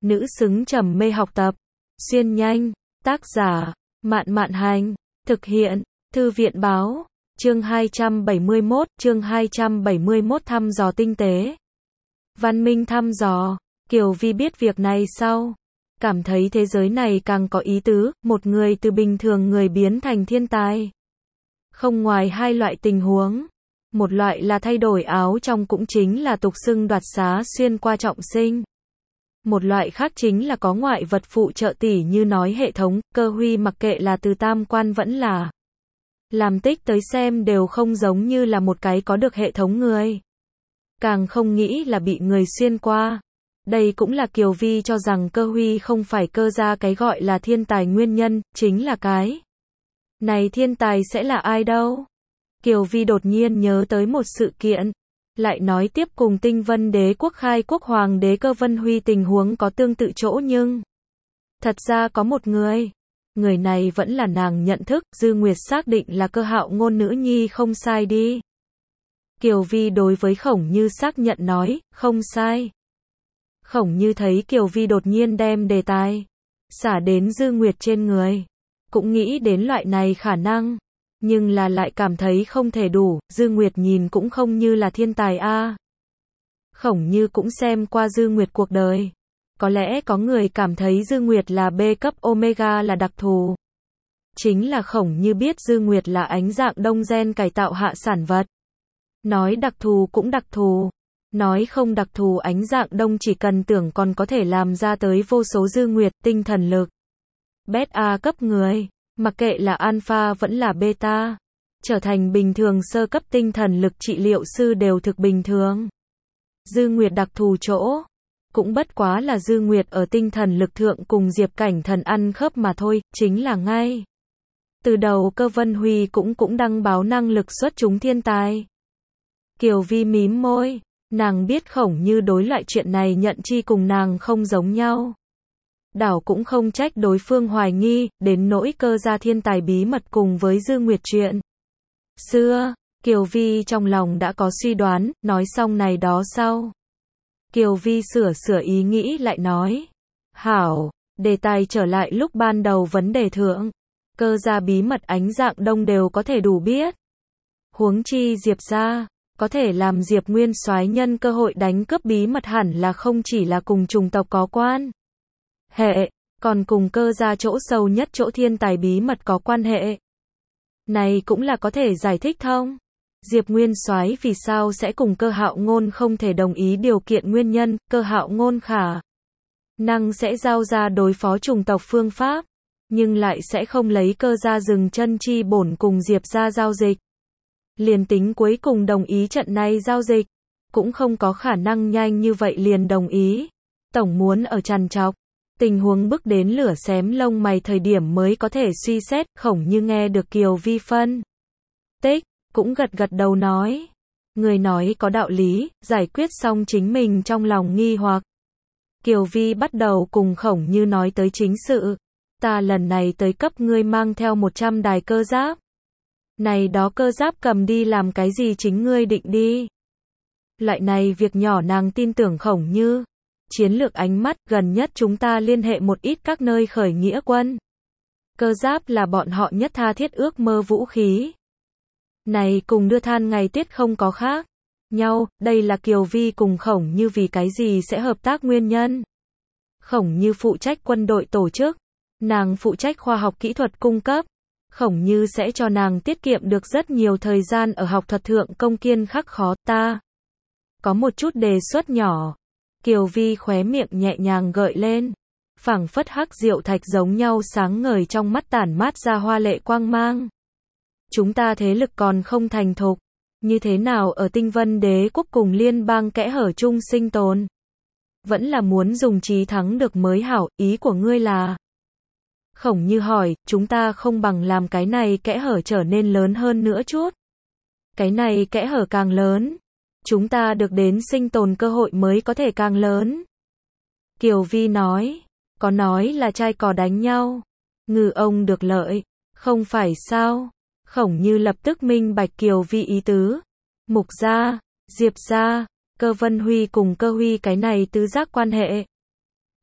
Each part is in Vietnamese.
nữ xứng trầm mê học tập. Xuyên nhanh, tác giả, Mạn Mạn Hành, thực hiện, Thư viện Báo, chương 271 thăm dò tinh tế. Văn minh thăm dò, Kiều Vi biết việc này sau, cảm thấy thế giới này càng có ý tứ, một người từ bình thường người biến thành thiên tài. Không ngoài hai loại tình huống, một loại là thay đổi áo trong cũng chính là tục xưng đoạt xá xuyên qua trọng sinh. Một loại khác chính là có ngoại vật phụ trợ tỉ như nói hệ thống, cơ huy mặc kệ là từ tam quan vẫn là làm tích tới xem đều không giống như là một cái có được hệ thống người. Càng không nghĩ là bị người xuyên qua. Đây cũng là Kiều Vi cho rằng cơ huy không phải cơ ra cái gọi là thiên tài nguyên nhân, chính là cái này thiên tài sẽ là ai đâu. Kiều Vi đột nhiên nhớ tới một sự kiện, lại nói tiếp cùng Tinh Vân Đế quốc khai quốc hoàng đế Cơ Vân Huy tình huống có tương tự chỗ nhưng thật ra có một người này vẫn là nàng nhận thức, Dư Nguyệt xác định là Cơ Hạo Ngôn nữ nhi không sai đi. Kiều Vi đối với Khổng Như xác nhận nói, không sai. Khổng Như thấy Kiều Vi đột nhiên đem đề tài xả đến Dư Nguyệt trên người, cũng nghĩ đến loại này khả năng, nhưng là lại cảm thấy không thể đủ, Dư Nguyệt nhìn cũng không như là thiên tài a. Khổng Như cũng xem qua Dư Nguyệt cuộc đời. Có lẽ có người cảm thấy Dư Nguyệt là B cấp Omega là đặc thù. Chính là Khổng Như biết Dư Nguyệt là ánh dạng đông gen cải tạo hạ sản vật. Nói đặc thù cũng đặc thù. Nói không đặc thù ánh dạng đông chỉ cần tưởng còn có thể làm ra tới vô số Dư Nguyệt tinh thần lực. Beta cấp người, mặc kệ là alpha vẫn là beta, trở thành bình thường sơ cấp tinh thần lực trị liệu sư đều thực bình thường. Dư Nguyệt đặc thù chỗ, cũng bất quá là Dư Nguyệt ở tinh thần lực thượng cùng Diệp Cảnh Thần ăn khớp mà thôi, chính là ngay từ đầu Cơ Vân Huy cũng đăng báo năng lực xuất chúng thiên tài. Kiều Vi mím môi, nàng biết Khổng Như đối loại chuyện này nhận chi cùng nàng không giống nhau. Đảo cũng không trách đối phương hoài nghi, đến nỗi Cơ gia thiên tài bí mật cùng với Dư Nguyệt chuyện xưa, Kiều Vi trong lòng đã có suy đoán, nói xong này đó sau. Kiều Vi sửa ý nghĩ lại nói, hảo, đề tài trở lại lúc ban đầu vấn đề thượng, Cơ gia bí mật ánh dạng đông đều có thể đủ biết. Huống chi Diệp gia, có thể làm Diệp Nguyên soái nhân cơ hội đánh cướp bí mật hẳn là không chỉ là cùng chủng tộc có quan hệ, còn cùng Cơ gia chỗ sâu nhất chỗ thiên tài bí mật có quan hệ. Này cũng là có thể giải thích thông. Diệp Nguyên soái vì sao sẽ cùng Cơ Hạo Ngôn không thể đồng ý điều kiện nguyên nhân, Cơ Hạo Ngôn khả năng sẽ giao ra đối phó chủng tộc phương pháp, nhưng lại sẽ không lấy Cơ gia dừng chân chi bổn cùng Diệp gia giao dịch. Liền tính cuối cùng đồng ý trận này giao dịch, cũng không có khả năng nhanh như vậy liền đồng ý. Tổng muốn ở trằn trọc, tình huống bức đến lửa xém lông mày thời điểm mới có thể suy xét. Khổng Như nghe được Kiều Vi phân tích, cũng gật đầu nói. Người nói có đạo lý, giải quyết xong chính mình trong lòng nghi hoặc. Kiều Vi bắt đầu cùng Khổng Như nói tới chính sự. Ta lần này tới cấp ngươi mang theo 100 đài cơ giáp. Này đó cơ giáp cầm đi làm cái gì chính ngươi định đi. Loại này việc nhỏ nàng tin tưởng Khổng Như. Chiến lược ánh mắt, gần nhất chúng ta liên hệ một ít các nơi khởi nghĩa quân. Cơ giáp là bọn họ nhất tha thiết ước mơ vũ khí. Này cùng đưa than ngày tiết không có khác nhau, đây là Kiều Vi cùng Khổng Như vì cái gì sẽ hợp tác nguyên nhân. Khổng Như phụ trách quân đội tổ chức, nàng phụ trách khoa học kỹ thuật cung cấp. Khổng Như sẽ cho nàng tiết kiệm được rất nhiều thời gian ở học thuật thượng công kiên khắc khó. Ta có một chút đề xuất nhỏ. Kiều Vi khóe miệng nhẹ nhàng gợi lên, phảng phất hắc diệu thạch giống nhau sáng ngời trong mắt tản mát ra hoa lệ quang mang. Chúng ta thế lực còn không thành thục, như thế nào ở Tinh Vân Đế quốc cùng liên bang kẽ hở chung sinh tồn? Vẫn là muốn dùng trí thắng được mới hảo, ý của ngươi là? Khổng Như hỏi, chúng ta không bằng làm cái này kẽ hở trở nên lớn hơn nữa chút. Cái này kẽ hở càng lớn, chúng ta được đến sinh tồn cơ hội mới có thể càng lớn. Kiều Vi nói, có nói là trai cò đánh nhau, ngư ông được lợi, không phải sao? Khổng Như lập tức minh bạch Kiều Vi ý tứ. Mục gia, Diệp gia, Cơ Vân Huy cùng Cơ Huy cái này tứ giác quan hệ.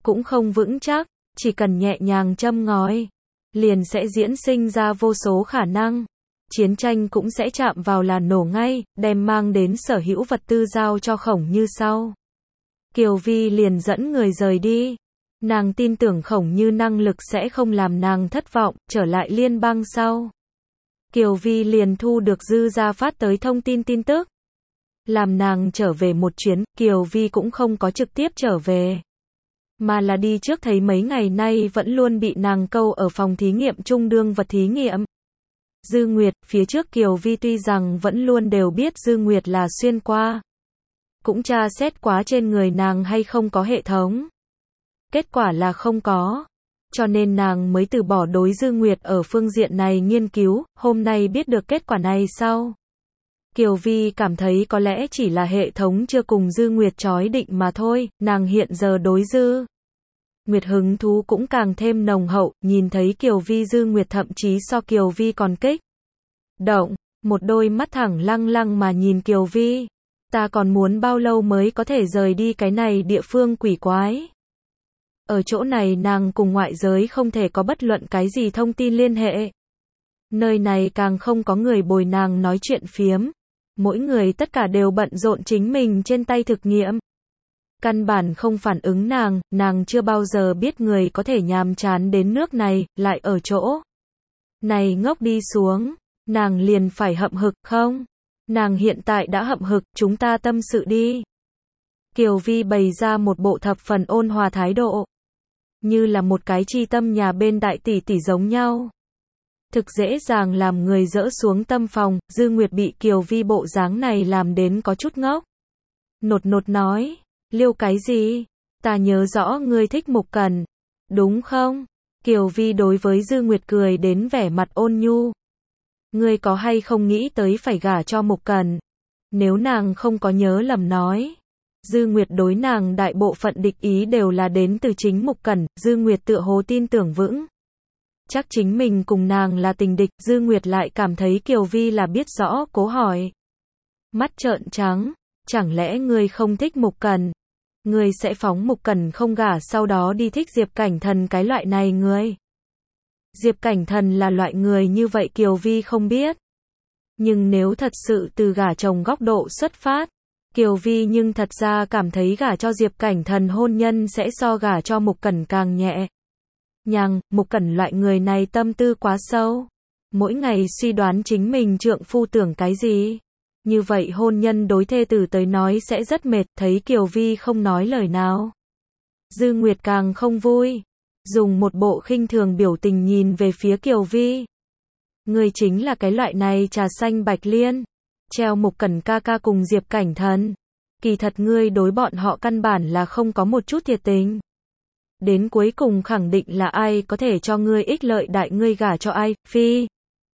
cũng không vững chắc, chỉ cần nhẹ nhàng châm ngòi, liền sẽ diễn sinh ra vô số khả năng. Chiến tranh cũng sẽ chạm vào là nổ ngay, đem mang đến sở hữu vật tư giao cho Khổng Như sau. Kiều Vi liền dẫn người rời đi. Nàng tin tưởng Khổng Như năng lực sẽ không làm nàng thất vọng, trở lại liên bang sau. Kiều Vi liền thu được Dư Gia phát tới thông tin tức. Làm nàng trở về một chuyến, Kiều Vi cũng không có trực tiếp trở về. Mà là đi trước thấy mấy ngày nay vẫn luôn bị nàng câu ở phòng thí nghiệm trung đương vật thí nghiệm. Dư Nguyệt, phía trước Kiều Vi tuy rằng vẫn luôn đều biết Dư Nguyệt là xuyên qua. Cũng tra xét quá trên người nàng hay không có hệ thống. Kết quả là không có. Cho nên nàng mới từ bỏ đối Dư Nguyệt ở phương diện này nghiên cứu, hôm nay biết được kết quả này sau. Kiều Vi cảm thấy có lẽ chỉ là hệ thống chưa cùng Dư Nguyệt chói định mà thôi, nàng hiện giờ đối Dư Nguyệt hứng thú cũng càng thêm nồng hậu, nhìn thấy Kiều Vi Dư Nguyệt thậm chí so Kiều Vi còn kích động, một đôi mắt thẳng lăng lăng mà nhìn Kiều Vi. Ta còn muốn bao lâu mới có thể rời đi cái này địa phương quỷ quái. Ở chỗ này nàng cùng ngoại giới không thể có bất luận cái gì thông tin liên hệ. Nơi này càng không có người bồi nàng nói chuyện phiếm. Mỗi người tất cả đều bận rộn chính mình trên tay thực nghiệm. Căn bản không phản ứng nàng chưa bao giờ biết người có thể nhàm chán đến nước này, lại ở chỗ này ngốc đi xuống, nàng liền phải hậm hực không? Nàng hiện tại đã hậm hực, chúng ta tâm sự đi. Kiều Vi bày ra một bộ thập phần ôn hòa thái độ. Như là một cái chi tâm nhà bên đại tỷ tỷ giống nhau. Thực dễ dàng làm người dỡ xuống tâm phòng, Dư Nguyệt bị Kiều Vi bộ dáng này làm đến có chút ngốc. Nột nột nói, liêu cái gì? Ta nhớ rõ ngươi thích Mục Cẩn, đúng không? Kiều Vi đối với Dư Nguyệt cười đến vẻ mặt ôn nhu. Ngươi có hay không nghĩ tới phải gả cho Mục Cẩn? Nếu nàng không có nhớ lầm nói. Dư Nguyệt đối nàng đại bộ phận địch ý đều là đến từ chính Mục Cẩn, Dư Nguyệt tựa hồ tin tưởng vững. Chắc chính mình cùng nàng là tình địch, Dư Nguyệt lại cảm thấy Kiều Vi là biết rõ, cố hỏi. Mắt trợn trắng, chẳng lẽ ngươi không thích Mục Cẩn? Ngươi sẽ phóng Mục Cẩn không gả sau đó đi thích Diệp Cảnh Thần cái loại này ngươi? Diệp Cảnh Thần là loại người như vậy Kiều Vi không biết. Nhưng nếu thật sự từ gả chồng góc độ xuất phát, Kiều Vi nhưng thật ra cảm thấy gả cho Diệp Cảnh Thần hôn nhân sẽ so gả cho Mục Cẩn càng nhẹ nhàng. Mục Cẩn loại người này tâm tư quá sâu, mỗi ngày suy đoán chính mình trượng phu tưởng cái gì. Như vậy hôn nhân đối thê tử tới nói sẽ rất mệt, thấy Kiều Vi không nói lời nào. Dư Nguyệt càng không vui, dùng một bộ khinh thường biểu tình nhìn về phía Kiều Vi. Ngươi chính là cái loại này trà xanh bạch liên, treo Mục Cẩn ca ca cùng Diệp Cảnh Thần. Kỳ thật ngươi đối bọn họ căn bản là không có một chút thiệt tình. Đến cuối cùng khẳng định là ai có thể cho ngươi ích lợi đại ngươi gả cho ai, phi.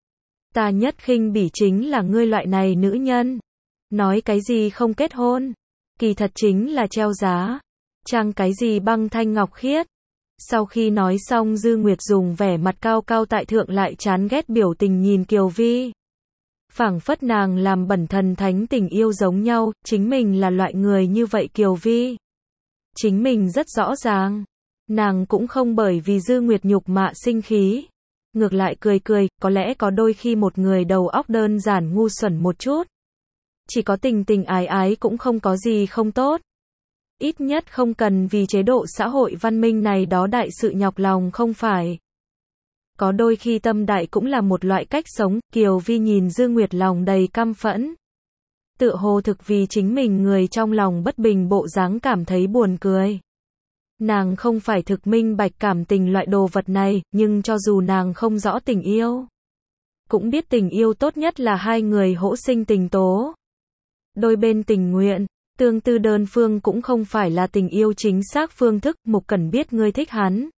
Ta nhất khinh bỉ chính là ngươi loại này nữ nhân. Nói cái gì không kết hôn, kỳ thật chính là treo giá. Trang cái gì băng thanh ngọc khiết. Sau khi nói xong Dư Nguyệt dùng vẻ mặt cao cao tại thượng lại chán ghét biểu tình nhìn Kiều Vi. Phảng phất nàng làm bẩn thần thánh tình yêu giống nhau, chính mình là loại người như vậy Kiều Vi. Chính mình rất rõ ràng. Nàng cũng không bởi vì Dư Nguyệt nhục mạ sinh khí. Ngược lại cười cười, có lẽ có đôi khi một người đầu óc đơn giản ngu xuẩn một chút. Chỉ có tình tình ái ái cũng không có gì không tốt. Ít nhất không cần vì chế độ xã hội văn minh này đó đại sự nhọc lòng không phải. Có đôi khi tâm đại cũng là một loại cách sống, Kiều Vi nhìn Dư Nguyệt lòng đầy căm phẫn. Tựa hồ thực vì chính mình người trong lòng bất bình bộ dáng cảm thấy buồn cười. Nàng không phải thực minh bạch cảm tình loại đồ vật này, nhưng cho dù nàng không rõ tình yêu, cũng biết tình yêu tốt nhất là hai người hỗ sinh tình tố. Đôi bên tình nguyện, tương tư đơn phương cũng không phải là tình yêu chính xác phương thức. Mục Cẩn biết ngươi thích hắn.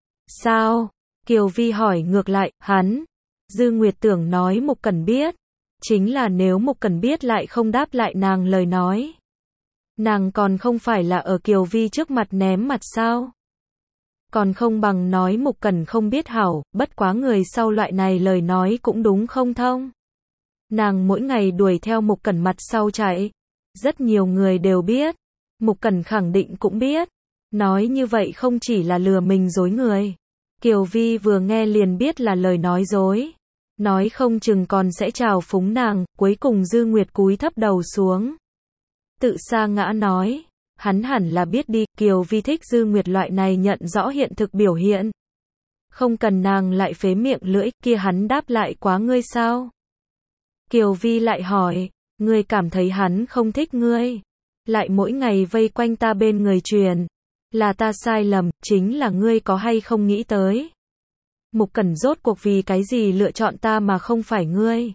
Sao? Kiều Vi hỏi ngược lại, hắn. Dư Nguyệt tưởng nói Mục Cẩn biết. Chính là nếu Mục Cẩn biết lại không đáp lại nàng lời nói. Nàng còn không phải là ở Kiều Vi trước mặt ném mặt sao? Còn không bằng nói Mục Cẩn không biết hảo, bất quá người sau loại này lời nói cũng đúng không thông. Nàng mỗi ngày đuổi theo Mục Cẩn mặt sau chạy. Rất nhiều người đều biết. Mục Cẩn khẳng định cũng biết. Nói như vậy không chỉ là lừa mình dối người. Kiều Vi vừa nghe liền biết là lời nói dối. Nói không chừng còn sẽ trào phúng nàng, cuối cùng Dư Nguyệt cúi thấp đầu xuống. Tự sa ngã nói, hắn hẳn là biết đi, Kiều Vi thích Dư Nguyệt loại này nhận rõ hiện thực biểu hiện. Không cần nàng lại phế miệng lưỡi, kia hắn đáp lại quá ngươi sao? Kiều Vi lại hỏi, ngươi cảm thấy hắn không thích ngươi, lại mỗi ngày vây quanh ta bên người truyền, là ta sai lầm, chính là ngươi có hay không nghĩ tới? Mục Cẩn rốt cuộc vì cái gì lựa chọn ta mà không phải ngươi?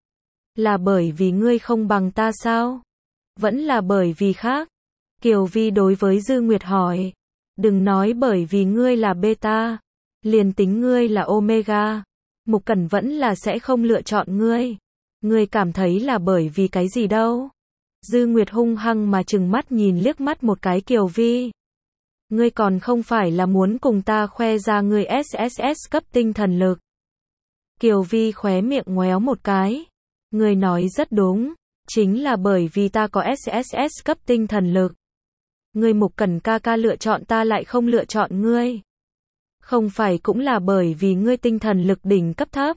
Là bởi vì ngươi không bằng ta sao? Vẫn là bởi vì khác? Kiều Vi đối với Dư Nguyệt hỏi, đừng nói bởi vì ngươi là beta, liền tính ngươi là omega, Mục Cẩn vẫn là sẽ không lựa chọn ngươi. Ngươi cảm thấy là bởi vì cái gì đâu? Dư Nguyệt hung hăng mà trừng mắt nhìn liếc mắt một cái Kiều Vi. Ngươi còn không phải là muốn cùng ta khoe ra ngươi SSS cấp tinh thần lực. Kiều Vi khóe miệng ngoéo một cái. Ngươi nói rất đúng, chính là bởi vì ta có SSS cấp tinh thần lực. Ngươi Mục Cẩn ca ca lựa chọn ta lại không lựa chọn ngươi. Không phải cũng là bởi vì ngươi tinh thần lực đỉnh cấp thấp.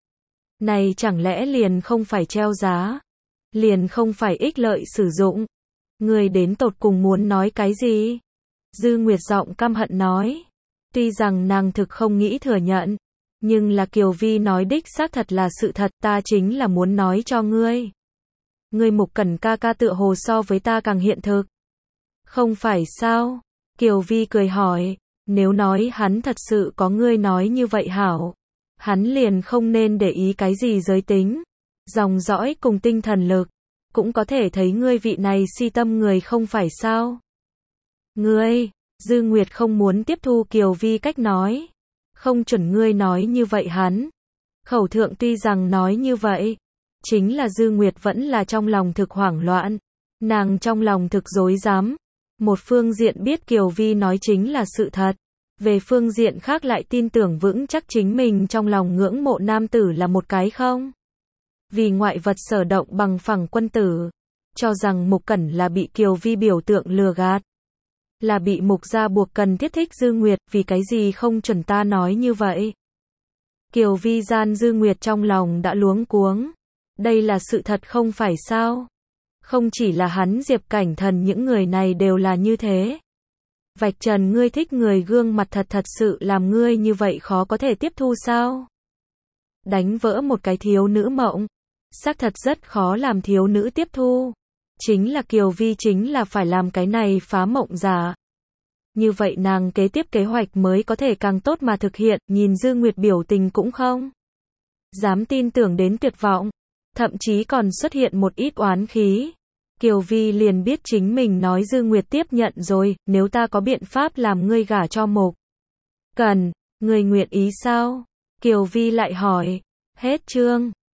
Này chẳng lẽ liền không phải treo giá, liền không phải ích lợi sử dụng. Ngươi đến tột cùng muốn nói cái gì? Dư Nguyệt giọng căm hận nói. Tuy rằng nàng thực không nghĩ thừa nhận, nhưng là Kiều Vi nói đích xác thật là sự thật, ta chính là muốn nói cho ngươi. Ngươi Mục Cẩn ca ca tựa hồ so với ta càng hiện thực. Không phải sao? Kiều Vi cười hỏi, nếu nói hắn thật sự có ngươi nói như vậy hảo, hắn liền không nên để ý cái gì giới tính, dòng dõi cùng tinh thần lực, cũng có thể thấy ngươi vị này si tâm người không phải sao? Ngươi, Dư Nguyệt không muốn tiếp thu Kiều Vi cách nói. Không chuẩn ngươi nói như vậy hắn. Khẩu thượng tuy rằng nói như vậy, chính là Dư Nguyệt vẫn là trong lòng thực hoảng loạn. Nàng trong lòng thực rối rắm. Một phương diện biết Kiều Vi nói chính là sự thật. Về phương diện khác lại tin tưởng vững chắc chính mình trong lòng ngưỡng mộ nam tử là một cái không. Vì ngoại vật sở động bằng phẳng quân tử. Cho rằng Mục Cẩn là bị Kiều Vi biểu tượng lừa gạt. Là bị Mục gia buộc cần thiết thích Dư Nguyệt, vì cái gì không chuẩn ta nói như vậy. Kiều Vi gian Dư Nguyệt trong lòng đã luống cuống. Đây là sự thật không phải sao? Không chỉ là hắn Diệp Cảnh Thần những người này đều là như thế. Vạch trần ngươi thích người gương mặt thật sự làm ngươi như vậy khó có thể tiếp thu sao? Đánh vỡ một cái thiếu nữ mộng. Xác thật rất khó làm thiếu nữ tiếp thu. Chính là Kiều Vi chính là phải làm cái này phá mộng giả. Như vậy nàng kế tiếp kế hoạch mới có thể càng tốt mà thực hiện, nhìn Dư Nguyệt biểu tình cũng không dám tin tưởng đến tuyệt vọng, thậm chí còn xuất hiện một ít oán khí. Kiều Vi liền biết chính mình nói Dư Nguyệt tiếp nhận rồi, nếu ta có biện pháp làm ngươi gả cho Mục Cẩn, ngươi nguyện ý sao? Kiều Vi lại hỏi, hết chương.